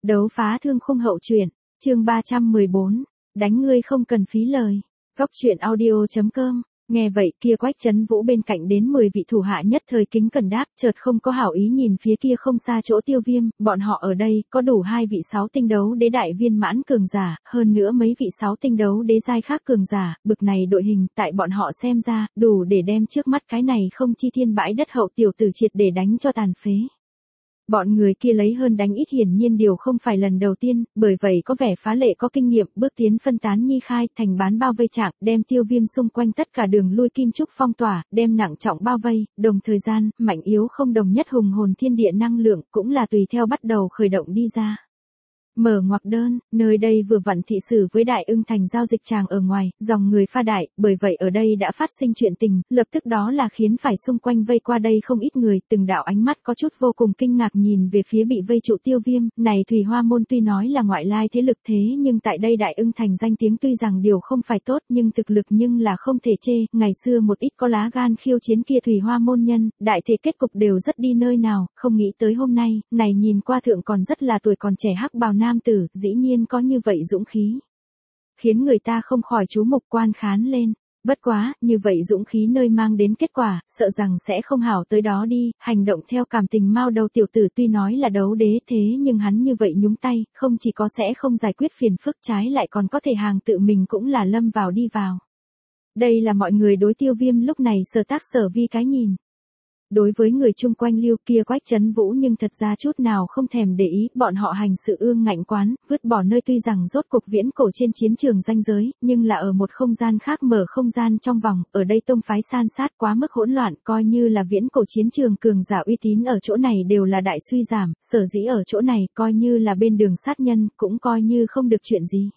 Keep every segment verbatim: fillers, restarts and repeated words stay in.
Đấu phá thương khung hậu truyện, chương ba trăm mười bốn, đánh ngươi không cần phí lời. Góc truyện audio chấm com. Nghe vậy kia Quách Chấn Vũ bên cạnh đến mười vị thủ hạ nhất thời kính cẩn đáp, chợt không có hảo ý nhìn phía kia không xa chỗ Tiêu Viêm, bọn họ ở đây có đủ hai vị sáu tinh đấu đế đại viên mãn cường giả, hơn nữa mấy vị sáu tinh đấu đế giai khác cường giả, bực này đội hình tại bọn họ xem ra, đủ để đem trước mắt cái này không chi thiên bãi đất hậu tiểu tử triệt để đánh cho tàn phế. Bọn người kia lấy hơn đánh ít hiển nhiên điều không phải lần đầu tiên, bởi vậy có vẻ phá lệ có kinh nghiệm, bước tiến phân tán nhi khai, thành bán bao vây trạng, đem Tiêu Viêm xung quanh tất cả đường lui kim trúc phong tỏa, đem nặng trọng bao vây, đồng thời gian, mạnh yếu không đồng nhất hùng hồn thiên địa năng lượng, cũng là tùy theo bắt đầu khởi động đi ra. Mở ngoặc đơn, nơi đây vừa vặn thị sử với Đại Ưng thành giao dịch tràng ở ngoài, dòng người pha đại, bởi vậy ở đây đã phát sinh chuyện tình, lập tức đó là khiến phải xung quanh vây qua đây không ít người, từng đạo ánh mắt có chút vô cùng kinh ngạc nhìn về phía bị vây trụ Tiêu Viêm, này Thủy Hoa môn tuy nói là ngoại lai thế lực thế nhưng tại đây Đại Ưng thành danh tiếng tuy rằng điều không phải tốt nhưng thực lực nhưng là không thể chê, ngày xưa một ít có lá gan khiêu chiến kia Thủy Hoa môn nhân, đại thể kết cục đều rất đi nơi nào, không nghĩ tới hôm nay, này nhìn qua thượng còn rất là tuổi còn trẻ hắc bào nam tử, dĩ nhiên có như vậy dũng khí. Khiến người ta không khỏi chú mục quan khán lên. Bất quá, như vậy dũng khí nơi mang đến kết quả, sợ rằng sẽ không hảo tới đó đi, hành động theo cảm tình mao đầu tiểu tử tuy nói là đấu đế thế nhưng hắn như vậy nhúng tay, không chỉ có sẽ không giải quyết phiền phức trái lại còn có thể hàng tự mình cũng là lâm vào đi vào. Đây là mọi người đối Tiêu Viêm lúc này sở tác sở vi cái nhìn. Đối với người chung quanh lưu kia Quách Chấn Vũ nhưng thật ra chút nào không thèm để ý, bọn họ hành sự ương ngạnh quán, vứt bỏ nơi tuy rằng rốt cuộc viễn cổ trên chiến trường ranh giới, nhưng là ở một không gian khác mở không gian trong vòng, ở đây tông phái san sát quá mức hỗn loạn, coi như là viễn cổ chiến trường cường giả uy tín ở chỗ này đều là đại suy giảm, sở dĩ ở chỗ này coi như là bên đường sát nhân, cũng coi như không được chuyện gì.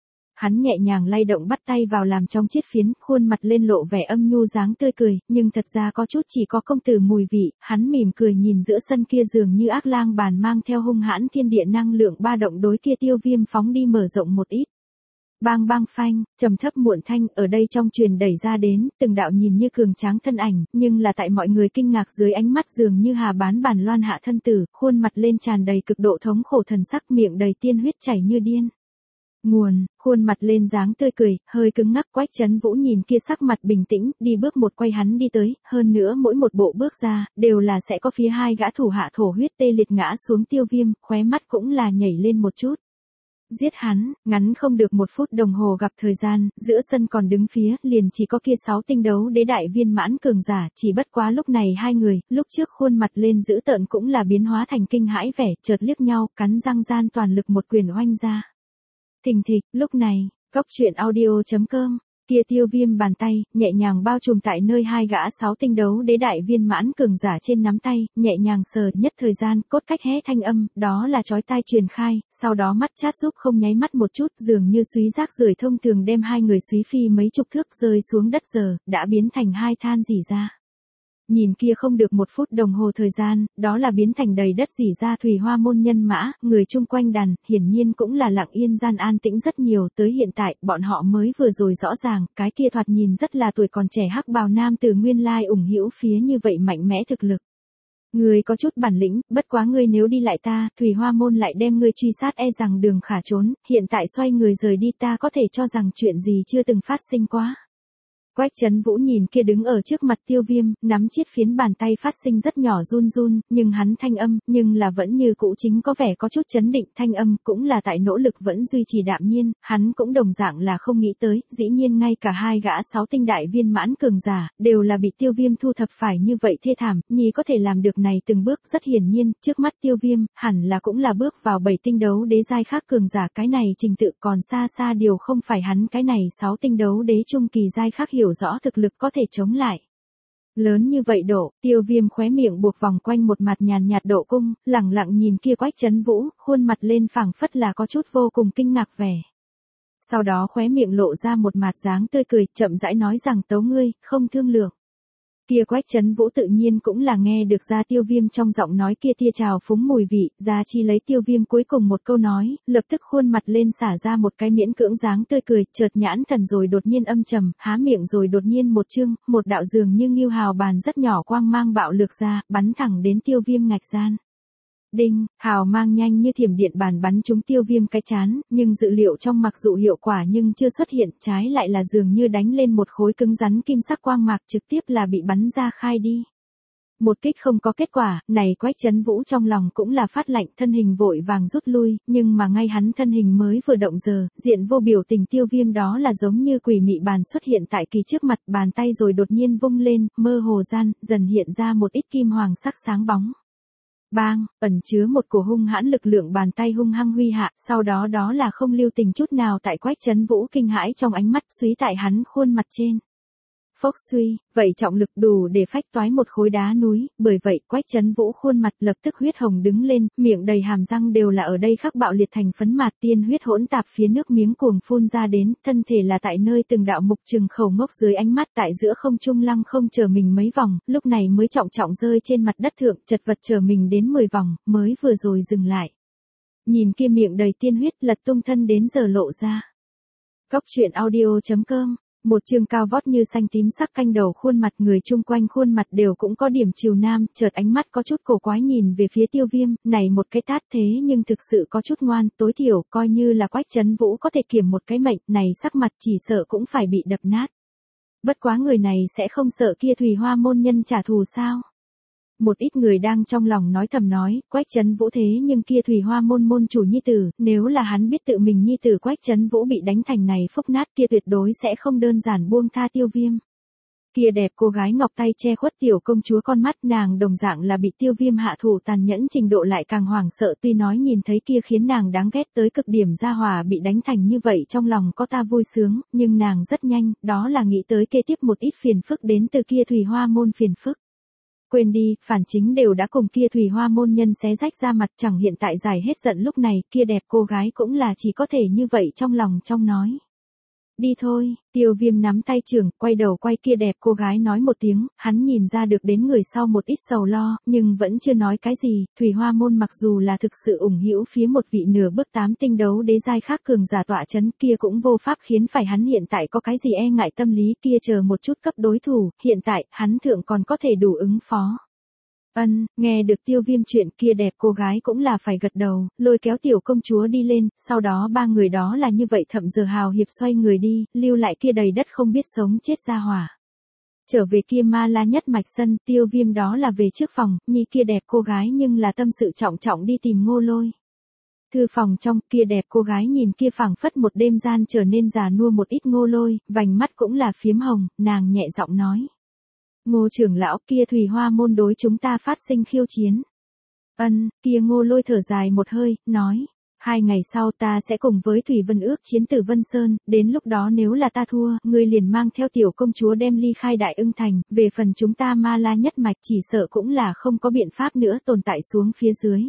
Hắn nhẹ nhàng lay động bắt tay vào làm trong chiết phiến, khuôn mặt lên lộ vẻ âm nhu dáng tươi cười, nhưng thật ra có chút chỉ có công tử mùi vị, hắn mỉm cười nhìn giữa sân kia dường như ác lang bàn mang theo hung hãn thiên địa năng lượng ba động đối kia Tiêu Viêm phóng đi mở rộng một ít. Bang bang phanh, trầm thấp muộn thanh ở đây trong truyền đẩy ra đến, từng đạo nhìn như cường tráng thân ảnh, nhưng là tại mọi người kinh ngạc dưới ánh mắt dường như hà bán bàn loan hạ thân tử, khuôn mặt lên tràn đầy cực độ thống khổ thần sắc, miệng đầy tiên huyết chảy như điên. Nguồn, khuôn mặt lên dáng tươi cười, hơi cứng ngắc. Quách Chấn Vũ nhìn kia sắc mặt bình tĩnh, đi bước một quay hắn đi tới, hơn nữa mỗi một bộ bước ra, đều là sẽ có phía hai gã thủ hạ thổ huyết tê liệt ngã xuống Tiêu Viêm, khóe mắt cũng là nhảy lên một chút. Giết hắn, ngắn không được một phút đồng hồ gặp thời gian, giữa sân còn đứng phía, liền chỉ có kia sáu tinh đấu đế đại viên mãn cường giả, chỉ bất quá lúc này hai người, lúc trước khuôn mặt lên dữ tợn cũng là biến hóa thành kinh hãi vẻ, chợt liếc nhau, cắn răng gian toàn lực một quyền oanh ra. Thình thịch, lúc này, góc truyện audio chấm com, kia Tiêu Viêm bàn tay, nhẹ nhàng bao trùm tại nơi hai gã sáu tinh đấu đế đại viên mãn cường giả trên nắm tay, nhẹ nhàng sờ nhất thời gian, cốt cách hé thanh âm, đó là chói tai truyền khai, sau đó mắt chát giúp không nháy mắt một chút, dường như súy rác rưởi thông thường đem hai người súy phi mấy chục thước rơi xuống đất giờ, đã biến thành hai than rỉ ra. Nhìn kia không được một phút đồng hồ thời gian, đó là biến thành đầy đất rỉ ra Thủy Hoa môn nhân mã, người chung quanh đàn, hiển nhiên cũng là lặng yên gian an tĩnh rất nhiều, tới hiện tại, bọn họ mới vừa rồi rõ ràng, cái kia thoạt nhìn rất là tuổi còn trẻ hắc bào nam từ nguyên lai ủng hữu phía như vậy mạnh mẽ thực lực. Ngươi có chút bản lĩnh, bất quá ngươi nếu đi lại ta, Thủy Hoa môn lại đem ngươi truy sát e rằng đường khả trốn, hiện tại xoay người rời đi ta có thể cho rằng chuyện gì chưa từng phát sinh quá. Quách Chấn Vũ nhìn kia đứng ở trước mặt Tiêu Viêm, nắm chiết phiến bàn tay phát sinh rất nhỏ run run, nhưng hắn thanh âm, nhưng là vẫn như cũ chính có vẻ có chút chấn định, thanh âm cũng là tại nỗ lực vẫn duy trì đạm nhiên, hắn cũng đồng dạng là không nghĩ tới, dĩ nhiên ngay cả hai gã sáu tinh đại viên mãn cường giả, đều là bị Tiêu Viêm thu thập phải như vậy thê thảm, nhì có thể làm được này từng bước rất hiển nhiên, trước mắt Tiêu Viêm, hẳn là cũng là bước vào bảy tinh đấu đế giai khác cường giả, cái này trình tự còn xa xa điều không phải hắn cái này sáu tinh đấu đế trung kỳ giai khác hiểu rõ thực lực có thể chống lại. Lớn như vậy độ, Tiêu Viêm khóe miệng buộc vòng quanh một mặt nhàn nhạt độ cung, lẳng lặng nhìn kia Quách Chấn Vũ, khuôn mặt lên phảng phất là có chút vô cùng kinh ngạc vẻ. Sau đó khóe miệng lộ ra một mặt dáng tươi cười, chậm rãi nói rằng tấu ngươi, không thương lượng. Kia Quách Chấn Vũ tự nhiên cũng là nghe được ra Tiêu Viêm trong giọng nói kia tia trào phúng mùi vị, ra chi lấy Tiêu Viêm cuối cùng một câu nói, lập tức khuôn mặt lên xả ra một cái miễn cưỡng dáng tươi cười, chợt nhãn thần rồi đột nhiên âm trầm, há miệng rồi đột nhiên một chương, một đạo dường như ngưu hào bàn rất nhỏ quang mang bạo lược ra, bắn thẳng đến Tiêu Viêm ngạch gian. Đinh, hào mang nhanh như thiểm điện bàn bắn trúng Tiêu Viêm cái chán, nhưng dự liệu trong mặc dù hiệu quả nhưng chưa xuất hiện, trái lại là dường như đánh lên một khối cứng rắn kim sắc quang mạc trực tiếp là bị bắn ra khai đi. Một kích không có kết quả, này Quách Chấn Vũ trong lòng cũng là phát lạnh, thân hình vội vàng rút lui, nhưng mà ngay hắn thân hình mới vừa động giờ, diện vô biểu tình Tiêu Viêm đó là giống như quỷ mị bàn xuất hiện tại kỳ trước mặt, bàn tay rồi đột nhiên vung lên, mơ hồ gian, dần hiện ra một ít kim hoàng sắc sáng bóng. Bang, ẩn chứa một cổ hung hãn lực lượng bàn tay hung hăng huy hạ, sau đó đó là không lưu tình chút nào tại Quách Chấn Vũ kinh hãi trong ánh mắt suý tại hắn khuôn mặt trên. Phốc suy, vậy trọng lực đủ để phách toái một khối đá núi, bởi vậy Quách Chấn Vũ khuôn mặt lập tức huyết hồng đứng lên, miệng đầy hàm răng đều là ở đây khắc bạo liệt thành phấn mạt, tiên huyết hỗn tạp phía nước miếng cuồng phun ra đến, thân thể là tại nơi từng đạo mục trừng khẩu ngốc dưới ánh mắt tại giữa không trung lăng không chờ mình mấy vòng, lúc này mới trọng trọng rơi trên mặt đất thượng, chật vật chờ mình đến mười vòng, mới vừa rồi dừng lại. Nhìn kia miệng đầy tiên huyết lật tung thân đến giờ lộ ra. Góc truyện audio chấm com. Một chương cao vót như xanh tím sắc canh đầu khuôn mặt, người chung quanh khuôn mặt đều cũng có điểm chiều nam, chợt ánh mắt có chút cổ quái nhìn về phía Tiêu Viêm, này một cái tát thế nhưng thực sự có chút ngoan, tối thiểu coi như là Quách Chấn Vũ có thể kiểm một cái mệnh, này sắc mặt chỉ sợ cũng phải bị đập nát. Bất quá người này sẽ không sợ kia Thủy Hoa môn nhân trả thù sao? Một ít người đang trong lòng nói thầm nói, Quách Chấn Vũ thế nhưng kia Thủy Hoa môn môn chủ nhi tử, nếu là hắn biết tự mình nhi tử Quách Chấn Vũ bị đánh thành này phốc nát kia tuyệt đối sẽ không đơn giản buông tha Tiêu Viêm. Kia đẹp cô gái ngọc tay che khuất tiểu công chúa con mắt, nàng đồng dạng là bị Tiêu Viêm hạ thủ tàn nhẫn trình độ lại càng hoảng sợ, tuy nói nhìn thấy kia khiến nàng đáng ghét tới cực điểm gia hỏa bị đánh thành như vậy trong lòng có ta vui sướng, nhưng nàng rất nhanh, đó là nghĩ tới kế tiếp một ít phiền phức đến từ kia Thủy Hoa môn phiền phức. Quên đi, phản chính đều đã cùng kia Thủy Hoa môn nhân xé rách ra mặt, chẳng hiện tại giải hết giận lúc này, kia đẹp cô gái cũng là chỉ có thể như vậy trong lòng trong nói. Đi thôi, Tiêu Viêm nắm tay trưởng, quay đầu quay kia đẹp cô gái nói một tiếng, hắn nhìn ra được đến người sau một ít sầu lo, nhưng vẫn chưa nói cái gì, Thủy Hoa môn mặc dù là thực sự ủng hữu phía một vị nửa bước tám tinh đấu đế giai khác cường giả tọa chấn, kia cũng vô pháp khiến phải hắn hiện tại có cái gì e ngại tâm lý, kia chờ một chút cấp đối thủ, hiện tại, hắn thượng còn có thể đủ ứng phó. Ân, nghe được Tiêu Viêm chuyện, kia đẹp cô gái cũng là phải gật đầu, lôi kéo tiểu công chúa đi lên, sau đó ba người đó là như vậy thậm giờ hào hiệp xoay người đi, lưu lại kia đầy đất không biết sống chết ra hỏa. Trở về kia ma la nhất mạch sân, Tiêu Viêm đó là về trước phòng, nhi kia đẹp cô gái nhưng là tâm sự trọng trọng đi tìm Ngô Lôi. Thư phòng trong, kia đẹp cô gái nhìn kia phảng phất một đêm gian trở nên già nua một ít Ngô Lôi, vành mắt cũng là phiếm hồng, nàng nhẹ giọng nói. Ngô trưởng lão, kia Thủy Hoa môn đối chúng ta phát sinh khiêu chiến. Ân, kia Ngô Lôi thở dài một hơi, nói, hai ngày sau ta sẽ cùng với Thủy Vân ước chiến Tử Vân Sơn, đến lúc đó nếu là ta thua, ngươi liền mang theo tiểu công chúa đem ly khai Đại Ưng Thành, về phần chúng ta ma la nhất mạch chỉ sợ cũng là không có biện pháp nữa tồn tại xuống phía dưới.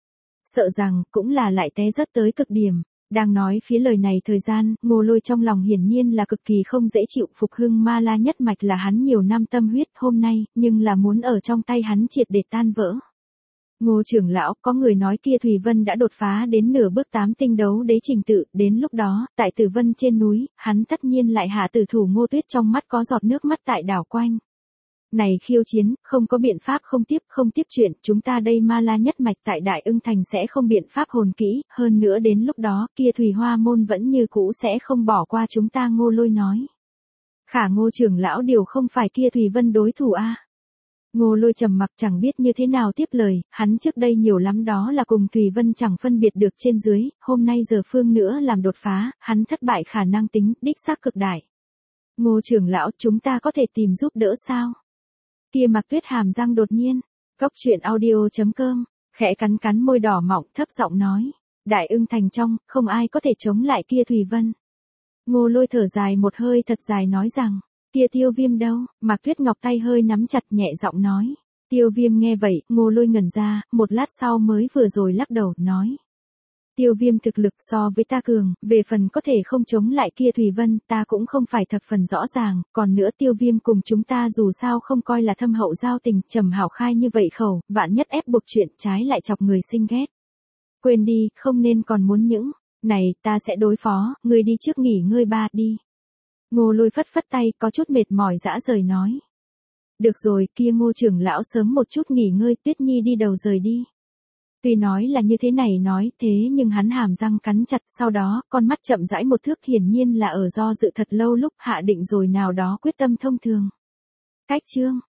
Sợ rằng, cũng là lại té rất tới cực điểm. Đang nói phía lời này thời gian, Ngô Lôi trong lòng hiển nhiên là cực kỳ không dễ chịu, phục hưng ma la nhất mạch là hắn nhiều năm tâm huyết hôm nay, nhưng là muốn ở trong tay hắn triệt để tan vỡ. Ngô trưởng lão, có người nói kia Thủy Vân đã đột phá đến nửa bước tám tinh đấu đế trình tự, đến lúc đó, tại Tử Vân trên núi, hắn tất nhiên lại hạ tử thủ Ngô Tuyết trong mắt có giọt nước mắt tại đảo quanh. Này khiêu chiến, không có biện pháp không tiếp, không tiếp chuyện, chúng ta đây ma la nhất mạch tại Đại Ưng Thành sẽ không biện pháp hồn kỹ, hơn nữa đến lúc đó, kia Thủy Hoa môn vẫn như cũ sẽ không bỏ qua chúng ta. Ngô Lôi nói. Khả Ngô trưởng lão điều không phải kia Thủy Vân đối thủ a. À? Ngô Lôi trầm mặc chẳng biết như thế nào tiếp lời, hắn trước đây nhiều lắm đó là cùng Thủy Vân chẳng phân biệt được trên dưới, hôm nay giờ phương nữa làm đột phá, hắn thất bại khả năng tính, đích xác cực đại. Ngô trưởng lão, chúng ta có thể tìm giúp đỡ sao? Kia Mạc Tuyết hàm răng đột nhiên, góc truyện audio chấm com, khẽ cắn cắn môi đỏ mọng thấp giọng nói, Đại Ưng Thành trong, không ai có thể chống lại kia Thủy Vân. Ngô Lôi thở dài một hơi thật dài nói rằng, kia Tiêu Viêm đâu? Mạc Tuyết ngọc tay hơi nắm chặt nhẹ giọng nói. Tiêu Viêm nghe vậy, Ngô Lôi ngẩn ra, một lát sau mới vừa rồi lắc đầu, nói. Tiêu Viêm thực lực so với ta cường, về phần có thể không chống lại kia Thủy Vân, ta cũng không phải thập phần rõ ràng, còn nữa Tiêu Viêm cùng chúng ta dù sao không coi là thâm hậu giao tình, trầm hảo khai như vậy khẩu, vạn nhất ép buộc chuyện trái lại chọc người sinh ghét. Quên đi, không nên còn muốn những, này, ta sẽ đối phó, ngươi đi trước nghỉ ngơi ba, đi. Ngô Lôi phất phất tay, có chút mệt mỏi dã rời nói. Được rồi, kia Ngô trưởng lão sớm một chút nghỉ ngơi, Tuyết Nhi đi đầu rời đi. Tuy nói là như thế này nói thế nhưng hắn hàm răng cắn chặt, sau đó, con mắt chậm rãi một thước, hiển nhiên là ở do dự thật lâu lúc hạ định rồi nào đó quyết tâm thông thường. Cách chương